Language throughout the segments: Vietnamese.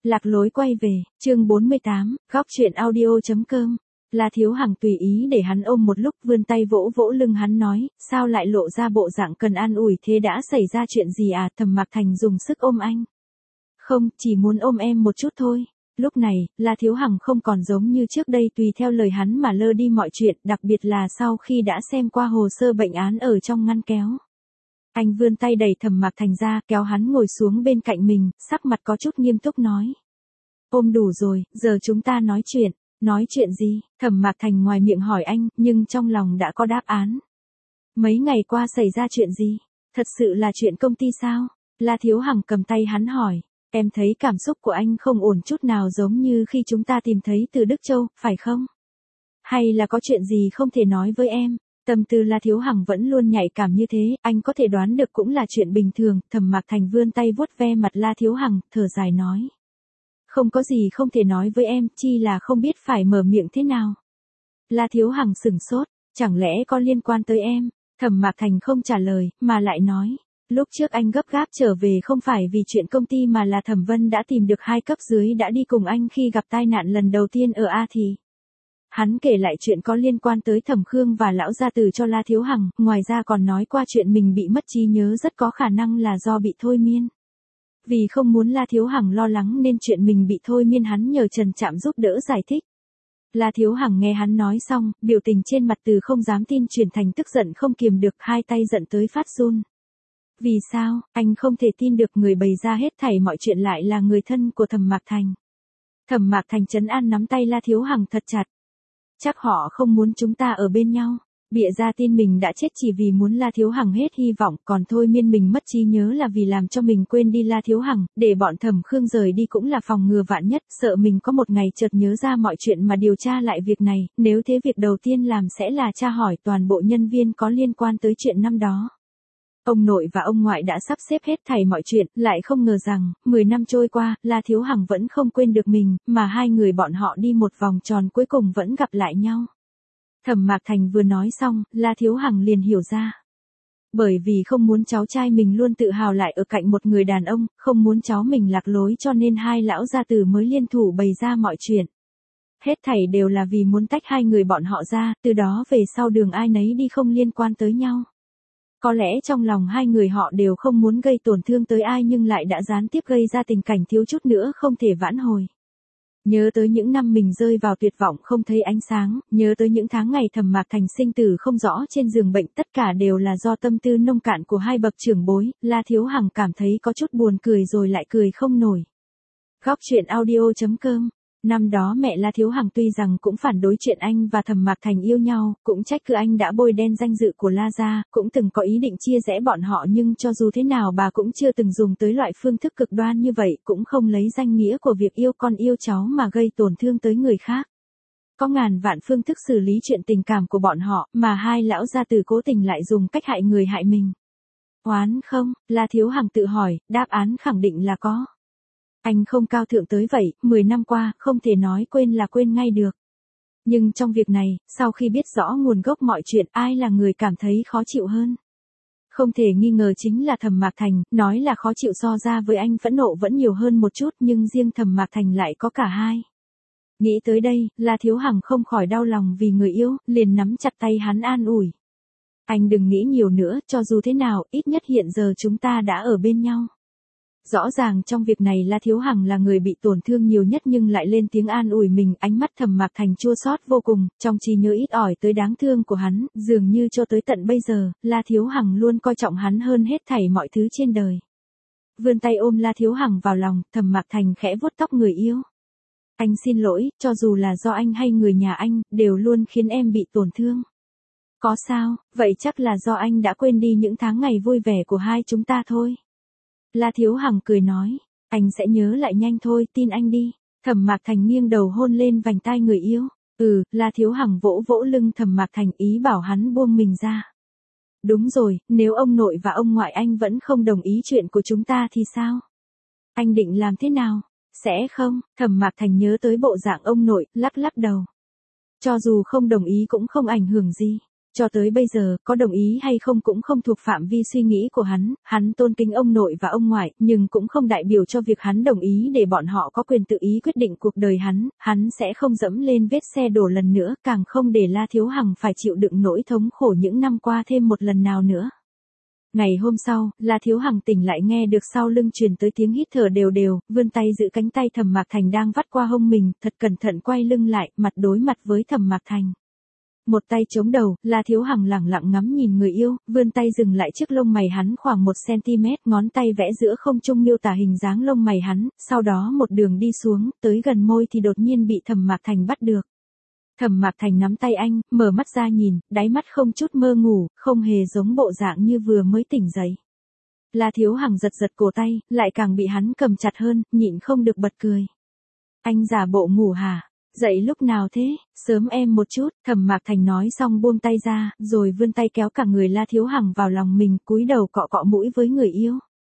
Lạc lối quay về, chương 48, góc chuyện audio.com. La Thiếu Hằng tùy ý để hắn ôm một lúc, vươn tay vỗ vỗ lưng hắn nói, sao lại lộ ra bộ dạng cần an ủi thế, đã xảy ra chuyện gì à? Thẩm Mạc Thành dùng sức ôm anh. Không, chỉ muốn ôm em một chút thôi. Lúc này, La Thiếu Hằng không còn giống như trước đây tùy theo lời hắn mà lơ đi mọi chuyện, đặc biệt là sau khi đã xem qua hồ sơ bệnh án ở trong ngăn kéo. Anh vươn tay đẩy Thẩm Mạc Thành ra, kéo hắn ngồi xuống bên cạnh mình, sắc mặt có chút nghiêm túc nói. Ôm đủ rồi, giờ chúng ta nói chuyện. Nói chuyện gì? Thẩm Mạc Thành ngoài miệng hỏi anh, nhưng trong lòng đã có đáp án. Mấy ngày qua xảy ra chuyện gì? Thật sự là chuyện công ty sao? La Thiếu Hằng cầm tay hắn hỏi. Em thấy cảm xúc của anh không ổn chút nào, giống như khi chúng ta tìm thấy từ Đức Châu, phải không? Hay là có chuyện gì không thể nói với em? Tâm tư La Thiếu Hằng vẫn luôn nhạy cảm như thế, anh có thể đoán được cũng là chuyện bình thường. Thẩm Mạc Thành vươn tay vuốt ve mặt La Thiếu Hằng, thở dài nói. Không có gì không thể nói với em, chỉ là không biết phải mở miệng thế nào. La Thiếu Hằng sửng sốt, chẳng lẽ có liên quan tới em? Thẩm Mạc Thành không trả lời, mà lại nói. Lúc trước anh gấp gáp trở về không phải vì chuyện công ty mà là Thẩm Vân đã tìm được 2 cấp dưới đã đi cùng anh khi gặp tai nạn lần đầu tiên ở A Thì. Hắn kể lại chuyện có liên quan tới Thẩm Khương và lão gia tử cho La Thiếu Hằng, ngoài ra còn nói qua chuyện mình bị mất trí nhớ rất có khả năng là do bị thôi miên. Vì không muốn La Thiếu Hằng lo lắng nên chuyện mình bị thôi miên hắn nhờ Trần Trạm giúp đỡ giải thích. La Thiếu Hằng nghe hắn nói xong, biểu tình trên mặt từ không dám tin chuyển thành tức giận không kiềm được, 2 tay giận tới phát run. Vì sao, anh không thể tin được người bày ra hết thảy mọi chuyện lại là người thân của Thẩm Mạc Thành. Thẩm Mạc Thành trấn an nắm tay La Thiếu Hằng thật chặt. Chắc họ không muốn chúng ta ở bên nhau. Bịa ra tin mình đã chết chỉ vì muốn La Thiếu Hằng hết hy vọng, còn thôi miên mình mất trí nhớ là vì làm cho mình quên đi La Thiếu Hằng, để bọn Thẩm Khương rời đi cũng là phòng ngừa vạn nhất, sợ mình có một ngày chợt nhớ ra mọi chuyện mà điều tra lại việc này, nếu thế việc đầu tiên làm sẽ là tra hỏi toàn bộ nhân viên có liên quan tới chuyện năm đó. Ông nội và ông ngoại đã sắp xếp hết thảy mọi chuyện, lại không ngờ rằng, 10 năm trôi qua, La Thiếu Hằng vẫn không quên được mình, mà hai người bọn họ đi một vòng tròn cuối cùng vẫn gặp lại nhau. Thẩm Mạc Thành vừa nói xong, La Thiếu Hằng liền hiểu ra. Bởi vì không muốn cháu trai mình luôn tự hào lại ở cạnh một người đàn ông, không muốn cháu mình lạc lối cho nên hai lão gia tử mới liên thủ bày ra mọi chuyện. Hết thảy đều là vì muốn tách hai người bọn họ ra, từ đó về sau đường ai nấy đi không liên quan tới nhau. Có lẽ trong lòng hai người họ đều không muốn gây tổn thương tới ai nhưng lại đã gián tiếp gây ra tình cảnh thiếu chút nữa không thể vãn hồi. Nhớ tới những năm mình rơi vào tuyệt vọng không thấy ánh sáng, nhớ tới những tháng ngày Thẩm Mạc Thành sinh tử không rõ trên giường bệnh, tất cả đều là do tâm tư nông cạn của hai bậc trưởng bối, La Thiếu Hằng cảm thấy có chút buồn cười rồi lại cười không nổi. Góc chuyện audio.com. Năm đó mẹ La Thiếu Hằng tuy rằng cũng phản đối chuyện anh và Thẩm Mạc Thành yêu nhau, cũng trách cứ anh đã bôi đen danh dự của La gia, cũng từng có ý định chia rẽ bọn họ, nhưng cho dù thế nào bà cũng chưa từng dùng tới loại phương thức cực đoan như vậy, cũng không lấy danh nghĩa của việc yêu con yêu cháu mà gây tổn thương tới người khác. Có ngàn vạn phương thức xử lý chuyện tình cảm của bọn họ, mà hai lão gia tử cố tình lại dùng cách hại người hại mình. Oán không? La Thiếu Hằng tự hỏi, đáp án khẳng định là có. Anh không cao thượng tới vậy, 10 năm qua, không thể nói quên là quên ngay được. Nhưng trong việc này, sau khi biết rõ nguồn gốc mọi chuyện, ai là người cảm thấy khó chịu hơn? Không thể nghi ngờ chính là Thẩm Mạc Thành, nói là khó chịu so ra với anh phẫn nộ vẫn nhiều hơn một chút, nhưng riêng Thẩm Mạc Thành lại có cả hai. Nghĩ tới đây, La Thiếu Hằng không khỏi đau lòng vì người yêu, liền nắm chặt tay hắn an ủi. Anh đừng nghĩ nhiều nữa, cho dù thế nào, ít nhất hiện giờ chúng ta đã ở bên nhau. Rõ ràng trong việc này La Thiếu Hằng là người bị tổn thương nhiều nhất nhưng lại lên tiếng an ủi mình, ánh mắt Thẩm Mạc Thành chua xót vô cùng, trong trí nhớ ít ỏi tới đáng thương của hắn, dường như cho tới tận bây giờ, La Thiếu Hằng luôn coi trọng hắn hơn hết thảy mọi thứ trên đời. Vươn tay ôm La Thiếu Hằng vào lòng, Thẩm Mạc Thành khẽ vuốt tóc người yêu. Anh xin lỗi, cho dù là do anh hay người nhà anh, đều luôn khiến em bị tổn thương. Có sao, vậy chắc là do anh đã quên đi những tháng ngày vui vẻ của hai chúng ta thôi. La Thiếu Hằng cười nói, anh sẽ nhớ lại nhanh thôi, tin anh đi. Thẩm Mạc Thành nghiêng đầu hôn lên vành tai người yêu. La Thiếu Hằng vỗ vỗ lưng Thẩm Mạc Thành ý bảo hắn buông mình ra. Đúng rồi, nếu ông nội và ông ngoại anh vẫn không đồng ý chuyện của chúng ta thì sao? Anh định làm thế nào? Sẽ không? Thẩm Mạc Thành nhớ tới bộ dạng ông nội, lắc lắc đầu. Cho dù không đồng ý cũng không ảnh hưởng gì. cho tới bây giờ, có đồng ý hay không cũng không thuộc phạm vi suy nghĩ của hắn tôn kính ông nội và ông ngoại, nhưng cũng không đại biểu cho việc hắn đồng ý để bọn họ có quyền tự ý quyết định cuộc đời hắn sẽ không dẫm lên vết xe đổ lần nữa, càng không để La Thiếu Hằng phải chịu đựng nỗi thống khổ những năm qua thêm một lần nào nữa. Ngày hôm sau, La Thiếu Hằng tỉnh lại nghe được sau lưng truyền tới tiếng hít thở đều đều, vươn tay giữ cánh tay Thẩm Mạc Thành đang vắt qua hông mình, thật cẩn thận quay lưng lại, mặt đối mặt với Thẩm Mạc Thành. Một tay chống đầu, La Thiếu Hằng lẳng lặng ngắm nhìn người yêu, vươn tay dừng lại trước lông mày hắn khoảng 1cm, ngón tay vẽ giữa không trung miêu tả hình dáng lông mày hắn, sau đó một đường đi xuống, tới gần môi thì đột nhiên bị Thẩm Mạc Thành bắt được. Thẩm Mạc Thành nắm tay anh, mở mắt ra nhìn, đáy mắt không chút mơ ngủ, không hề giống bộ dạng như vừa mới tỉnh dậy. La Thiếu Hằng giật giật cổ tay, lại càng bị hắn cầm chặt hơn, nhịn không được bật cười. Anh giả bộ ngủ hả? Dậy lúc nào thế? Sớm em một chút, Thẩm Mạc Thành nói xong buông tay ra, rồi vươn tay kéo cả người La Thiếu Hằng vào lòng mình, cúi đầu cọ cọ mũi với người yêu.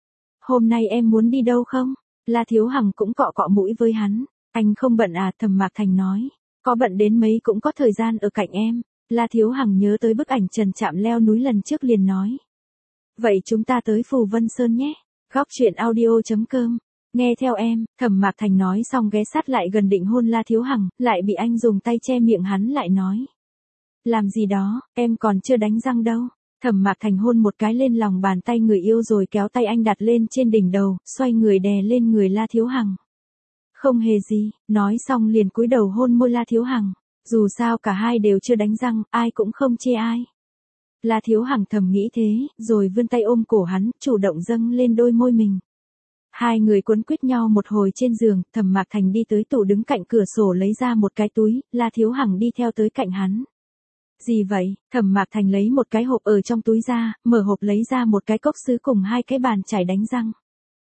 Hôm nay em muốn đi đâu không? La Thiếu Hằng cũng cọ cọ mũi với hắn. Anh không bận à? Thẩm Mạc Thành nói. Có bận đến mấy cũng có thời gian ở cạnh em. La Thiếu Hằng nhớ tới bức ảnh Trần Trạm leo núi lần trước liền nói. Vậy chúng ta tới Phù Vân Sơn nhé. Góc chuyện audio.com. Nghe theo em, Thẩm Mạc Thành nói xong ghé sát lại gần định hôn La Thiếu Hằng, lại bị anh dùng tay che miệng hắn lại nói. Làm gì đó, em còn chưa đánh răng đâu. Thẩm Mạc Thành hôn một cái lên lòng bàn tay người yêu rồi kéo tay anh đặt lên trên đỉnh đầu, xoay người đè lên người La Thiếu Hằng. Không hề gì, nói xong liền cúi đầu hôn môi La Thiếu Hằng. Dù sao cả hai đều chưa đánh răng, ai cũng không chê ai. La Thiếu Hằng thầm nghĩ thế, rồi vươn tay ôm cổ hắn, chủ động dâng lên đôi môi mình. Hai người quấn quýt nhau một hồi trên giường, Thẩm Mạc Thành đi tới tủ đứng cạnh cửa sổ lấy ra một cái túi, La Thiếu Hằng đi theo tới cạnh hắn. Gì vậy? Thẩm Mạc Thành lấy một cái hộp ở trong túi ra, mở hộp lấy ra một cái cốc sứ cùng hai cái bàn chải đánh răng.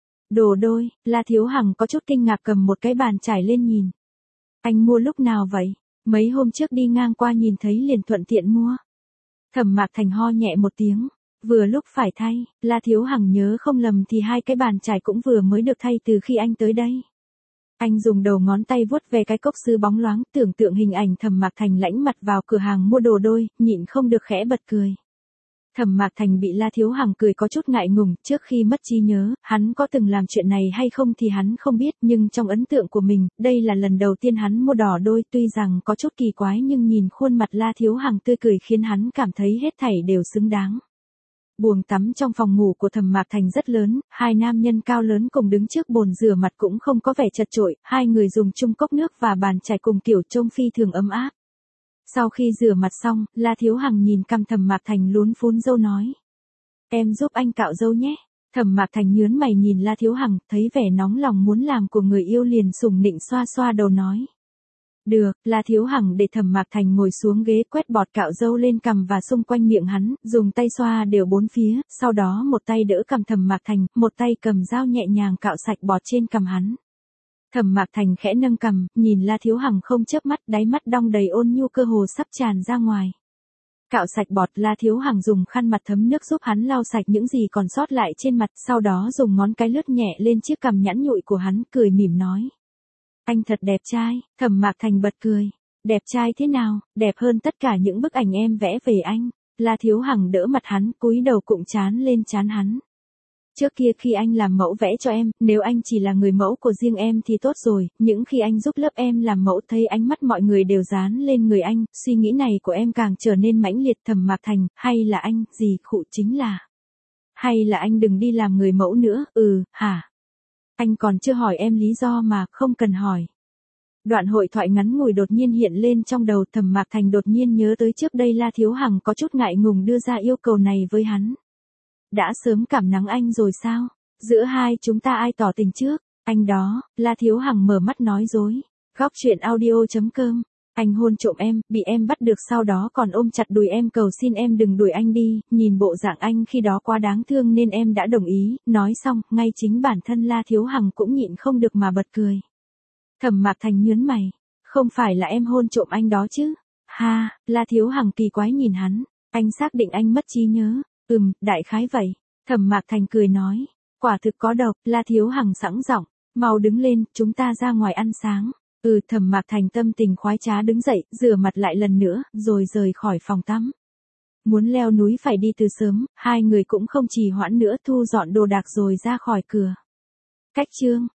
Đồ đôi, La Thiếu Hằng có chút kinh ngạc cầm một cái bàn chải lên nhìn. Anh mua lúc nào vậy? Mấy hôm trước đi ngang qua nhìn thấy liền thuận tiện mua. Thẩm Mạc Thành ho nhẹ một tiếng. Vừa lúc phải thay, La Thiếu Hằng nhớ không lầm thì hai cái bàn chải cũng vừa mới được thay từ khi anh tới đây. Anh dùng đầu ngón tay vuốt về cái cốc sứ bóng loáng, tưởng tượng hình ảnh Thẩm Mạc Thành lãnh mặt vào cửa hàng mua đồ đôi, nhịn không được khẽ bật cười. Thẩm Mạc Thành bị La Thiếu Hằng cười có chút ngại ngùng, trước khi mất trí nhớ, hắn có từng làm chuyện này hay không thì hắn không biết, nhưng trong ấn tượng của mình, đây là lần đầu tiên hắn mua đỏ đôi, tuy rằng có chút kỳ quái nhưng nhìn khuôn mặt La Thiếu Hằng tươi cười khiến hắn cảm thấy hết thảy đều xứng đáng. Buồng tắm trong phòng ngủ của Thẩm Mạc Thành rất lớn, hai nam nhân cao lớn cùng đứng trước bồn rửa mặt cũng không có vẻ chật chội, hai người dùng chung cốc nước và bàn chải cùng kiểu trông phi thường ấm áp. Sau khi rửa mặt xong, La Thiếu Hằng nhìn cằm Thẩm Mạc Thành lún phún râu nói. Em giúp anh cạo râu nhé. Thẩm Mạc Thành nhướng mày nhìn La Thiếu Hằng, thấy vẻ nóng lòng muốn làm của người yêu liền sủng nịnh xoa xoa đầu nói. Được, La Thiếu Hằng để Thẩm Mạc Thành ngồi xuống ghế quét bọt cạo râu lên cằm và xung quanh miệng hắn, dùng tay xoa đều bốn phía, sau đó một tay đỡ cằm Thẩm Mạc Thành, một tay cầm dao nhẹ nhàng cạo sạch bọt trên cằm hắn. Thẩm Mạc Thành khẽ nâng cằm, nhìn La Thiếu Hằng không chớp mắt, đáy mắt đong đầy ôn nhu cơ hồ sắp tràn ra ngoài. Cạo sạch bọt, La Thiếu Hằng dùng khăn mặt thấm nước giúp hắn lau sạch những gì còn sót lại trên mặt, sau đó dùng ngón cái lướt nhẹ lên chiếc cằm nhẵn nhụi của hắn, cười mỉm nói. Anh thật đẹp trai. Thẩm Mạc Thành bật cười. Đẹp trai thế nào? Đẹp hơn tất cả những bức ảnh em vẽ về anh. La Thiếu Hằng đỡ mặt hắn, cúi đầu cụm trán lên trán hắn. Trước kia khi anh làm mẫu vẽ cho em, nếu anh chỉ là người mẫu của riêng em thì tốt rồi, những khi anh giúp lớp em làm mẫu thấy ánh mắt mọi người đều dán lên người anh, suy nghĩ này của em càng trở nên mãnh liệt. Thẩm Mạc Thành, hay là anh, gì khụ chính là. Hay là anh đừng đi làm người mẫu nữa, hả? Anh còn chưa hỏi em lý do mà, không cần hỏi. Đoạn hội thoại ngắn ngủi đột nhiên hiện lên trong đầu Thẩm Mạc Thành đột nhiên nhớ tới trước đây La Thiếu Hằng có chút ngại ngùng đưa ra yêu cầu này với hắn. Đã sớm cảm nắng anh rồi sao? Giữa hai chúng ta ai tỏ tình trước? Anh đó, La Thiếu Hằng mở mắt nói dối. Góc chuyện audio.com. Anh hôn trộm em, bị em bắt được sau đó còn ôm chặt đùi em cầu xin em đừng đuổi anh đi, nhìn bộ dạng anh khi đó quá đáng thương nên em đã đồng ý, nói xong, ngay chính bản thân La Thiếu Hằng cũng nhịn không được mà bật cười. Thẩm Mạc Thành nhướng mày, không phải là em hôn trộm anh đó chứ? Ha, La Thiếu Hằng kỳ quái nhìn hắn, anh xác định anh mất trí nhớ, đại khái vậy. Thẩm Mạc Thành cười nói, quả thực có độc. La Thiếu Hằng sẵn giọng, mau đứng lên, chúng ta ra ngoài ăn sáng. Thẩm Mạc Thành tâm tình khoái trá đứng dậy, rửa mặt lại lần nữa, rồi rời khỏi phòng tắm. Muốn leo núi phải đi từ sớm, hai người cũng không trì hoãn nữa thu dọn đồ đạc rồi ra khỏi cửa. Cách chương